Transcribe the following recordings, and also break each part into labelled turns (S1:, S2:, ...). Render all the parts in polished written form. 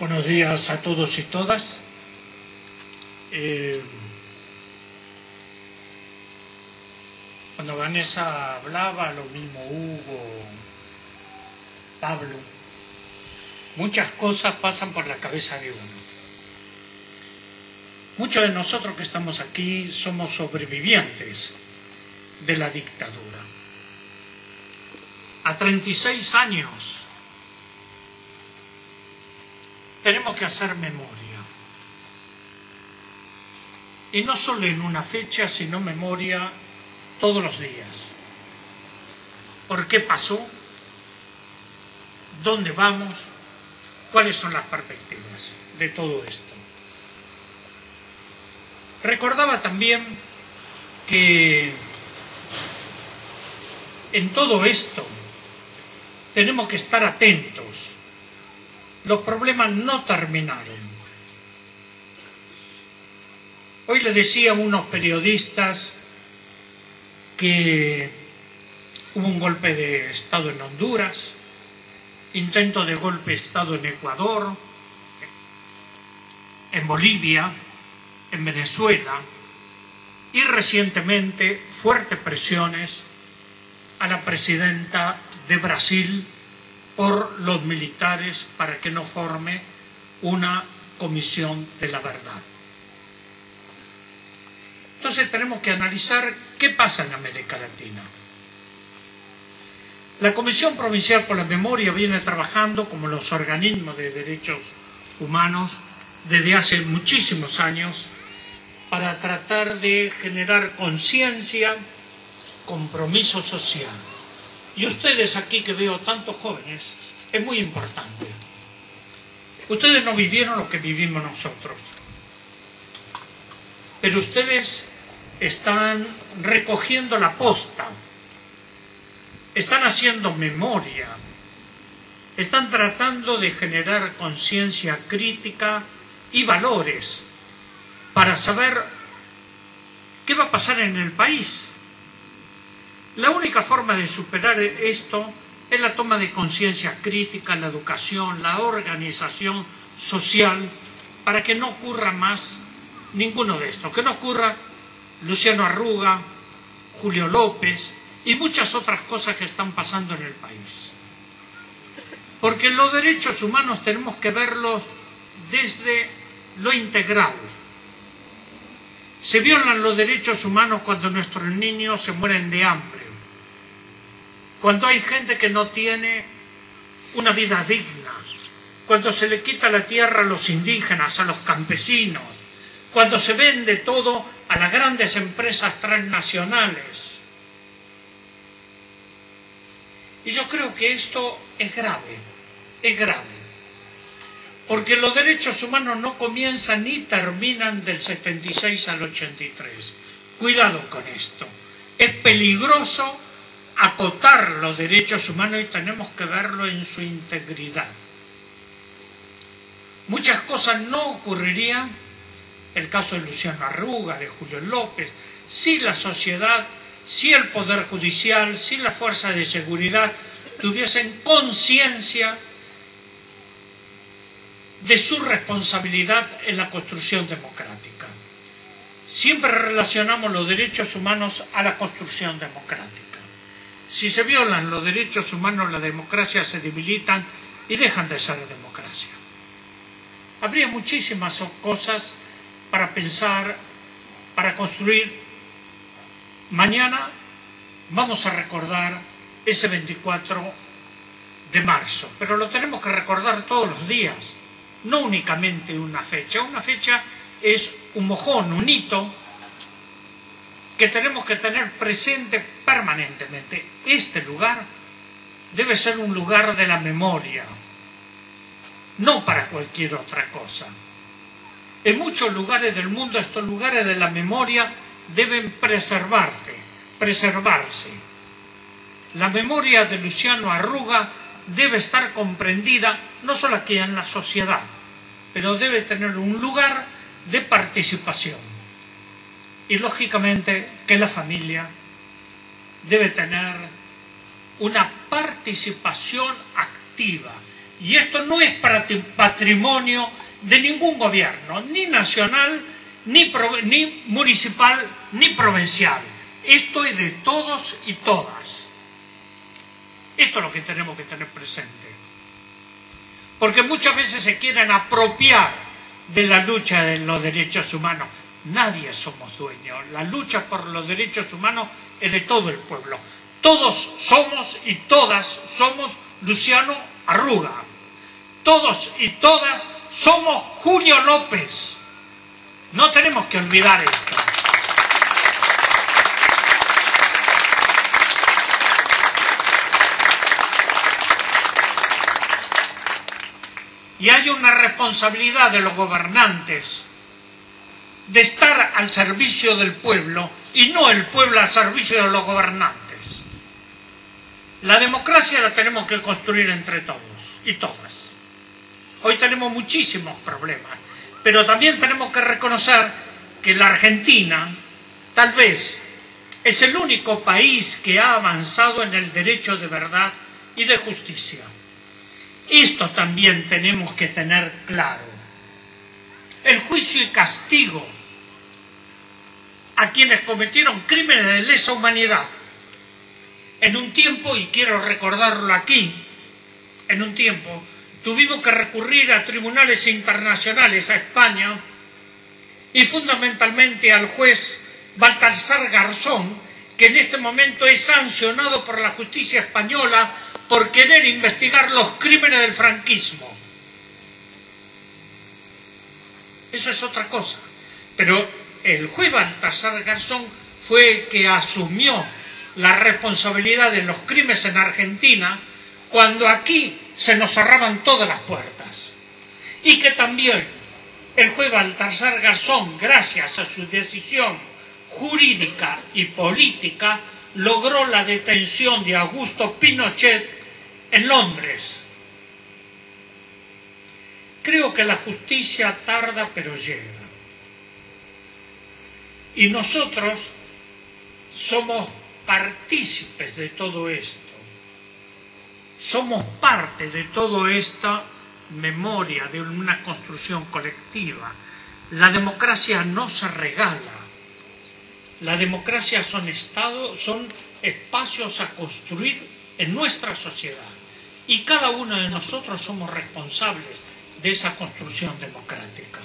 S1: Buenos días a todos y todas. Cuando Vanessa hablaba, lo mismo Hugo, Pablo, muchas cosas pasan por la cabeza de uno. Muchos de nosotros que estamos aquí somos sobrevivientes de la dictadura. A 36 años tenemos que hacer memoria. Y no solo en una fecha, sino memoria todos los días. ¿Por qué pasó? ¿Dónde vamos? ¿Cuáles son las perspectivas de todo esto? Recordaba también que en todo esto tenemos que estar atentos. Los problemas no terminaron. Hoy le decía a unos periodistas que hubo un golpe de Estado en Honduras, intento de golpe de Estado en Ecuador, en Bolivia, en Venezuela y recientemente fuertes presiones a la presidenta de Brasil por los militares para que no forme una comisión de la verdad. Entonces tenemos que analizar qué pasa en América Latina. La Comisión Provincial por la Memoria viene trabajando como los organismos de derechos humanos desde hace muchísimos años para tratar de generar conciencia, compromiso social. Y ustedes aquí que veo tantos jóvenes, es muy importante. Ustedes no vivieron lo que vivimos nosotros, pero ustedes están recogiendo la posta, están haciendo memoria, están tratando de generar conciencia crítica y valores para saber qué va a pasar en el país. La única forma de superar esto es la toma de conciencia crítica, la educación, la organización social, para que no ocurra más ninguno de estos, que no ocurra Luciano Arruga, Julio López y muchas otras cosas que están pasando en el país. Porque los derechos humanos tenemos que verlos desde lo integral. Se violan los derechos humanos cuando nuestros niños se mueren de hambre, cuando hay gente que no tiene una vida digna, cuando se le quita la tierra a los indígenas, a los campesinos, cuando se vende todo a las grandes empresas transnacionales. Y yo creo que esto es grave, porque los derechos humanos no comienzan ni terminan del 76 al 83. Cuidado con esto. Es peligroso acotar los derechos humanos y tenemos que verlo en su integridad. Muchas cosas no ocurrirían, el caso de Luciano Arruga, de Julio López, si la sociedad, si el Poder Judicial, si las fuerzas de seguridad tuviesen conciencia de su responsabilidad en la construcción democrática. Siempre relacionamos los derechos humanos a la construcción democrática. Si se violan los derechos humanos, las democracias se debilitan y dejan de ser democracia. Habría muchísimas cosas para pensar, para construir. Mañana vamos a recordar ese 24 de marzo, pero lo tenemos que recordar todos los días, no únicamente una fecha. Una fecha es un mojón, un hito que tenemos que tener presente permanentemente. Este lugar debe ser un lugar de la memoria, no para cualquier otra cosa. En muchos lugares del mundo estos lugares de la memoria deben preservarse. La memoria de Luciano Arruga debe estar comprendida no solo aquí en la sociedad, pero debe tener un lugar de participación. Y lógicamente que la familia debe tener una participación activa Y esto no es patrimonio de ningún gobierno, ni nacional, ni municipal, ni provincial. Esto es de todos y todas. Esto es lo que tenemos que tener presente. Porque muchas veces se quieren apropiar de la lucha de los derechos humanos. Nadie somos dueños. La lucha por los derechos humanos es de todo el pueblo. Todos somos y todas somos Luciano Arruga. Todos y todas somos Julio López. No tenemos que olvidar esto. Y hay una responsabilidad de los gobernantes de estar al servicio del pueblo y no el pueblo al servicio de los gobernantes. La democracia la tenemos que construir entre todos y todas. Hoy tenemos muchísimos problemas, pero también tenemos que reconocer que la Argentina tal vez es el único país que ha avanzado en el derecho de verdad y de justicia. Esto también tenemos que tener claro. El juicio y castigo a quienes cometieron crímenes de lesa humanidad. En un tiempo, y quiero recordarlo aquí, en un tiempo tuvimos que recurrir a tribunales internacionales, a España, y fundamentalmente al juez Baltasar Garzón, que en este momento es sancionado por la justicia española por querer investigar los crímenes del franquismo. Eso es otra cosa. Pero el juez Baltasar Garzón fue el que asumió la responsabilidad de los crímenes en Argentina cuando aquí se nos cerraban todas las puertas. Y que también el juez Baltasar Garzón, gracias a su decisión jurídica y política, logró la detención de Augusto Pinochet en Londres. Creo que la justicia tarda pero llega. Y nosotros somos partícipes de todo esto. Somos parte de toda esta memoria de una construcción colectiva. La democracia no se regala. La democracia son espacios a construir en nuestra sociedad. Y cada uno de nosotros somos responsables de esa construcción democrática.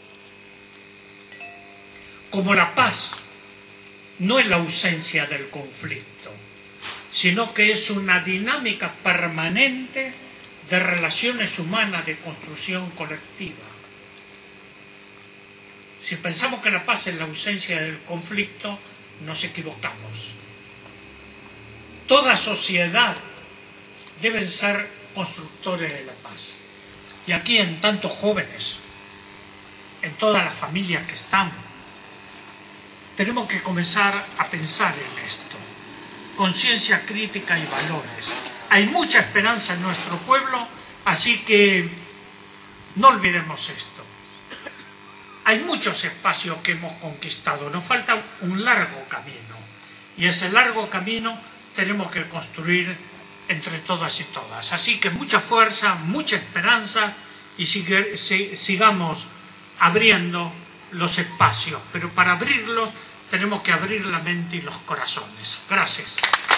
S1: Como la paz no es la ausencia del conflicto, sino que es una dinámica permanente de relaciones humanas de construcción colectiva. Si pensamos que la paz es la ausencia del conflicto, nos equivocamos. Toda sociedad debe ser constructores de la paz. Y aquí en tantos jóvenes, en todas las familias que están, tenemos que comenzar a pensar en esto. Conciencia crítica y valores. Hay mucha esperanza en nuestro pueblo, así que no olvidemos esto. Hay muchos espacios que hemos conquistado, nos falta un largo camino. Y ese largo camino tenemos que construir entre todas y todas. Así que mucha fuerza, mucha esperanza y sigamos abriendo los espacios. Pero para abrirlos tenemos que abrir la mente y los corazones. Gracias.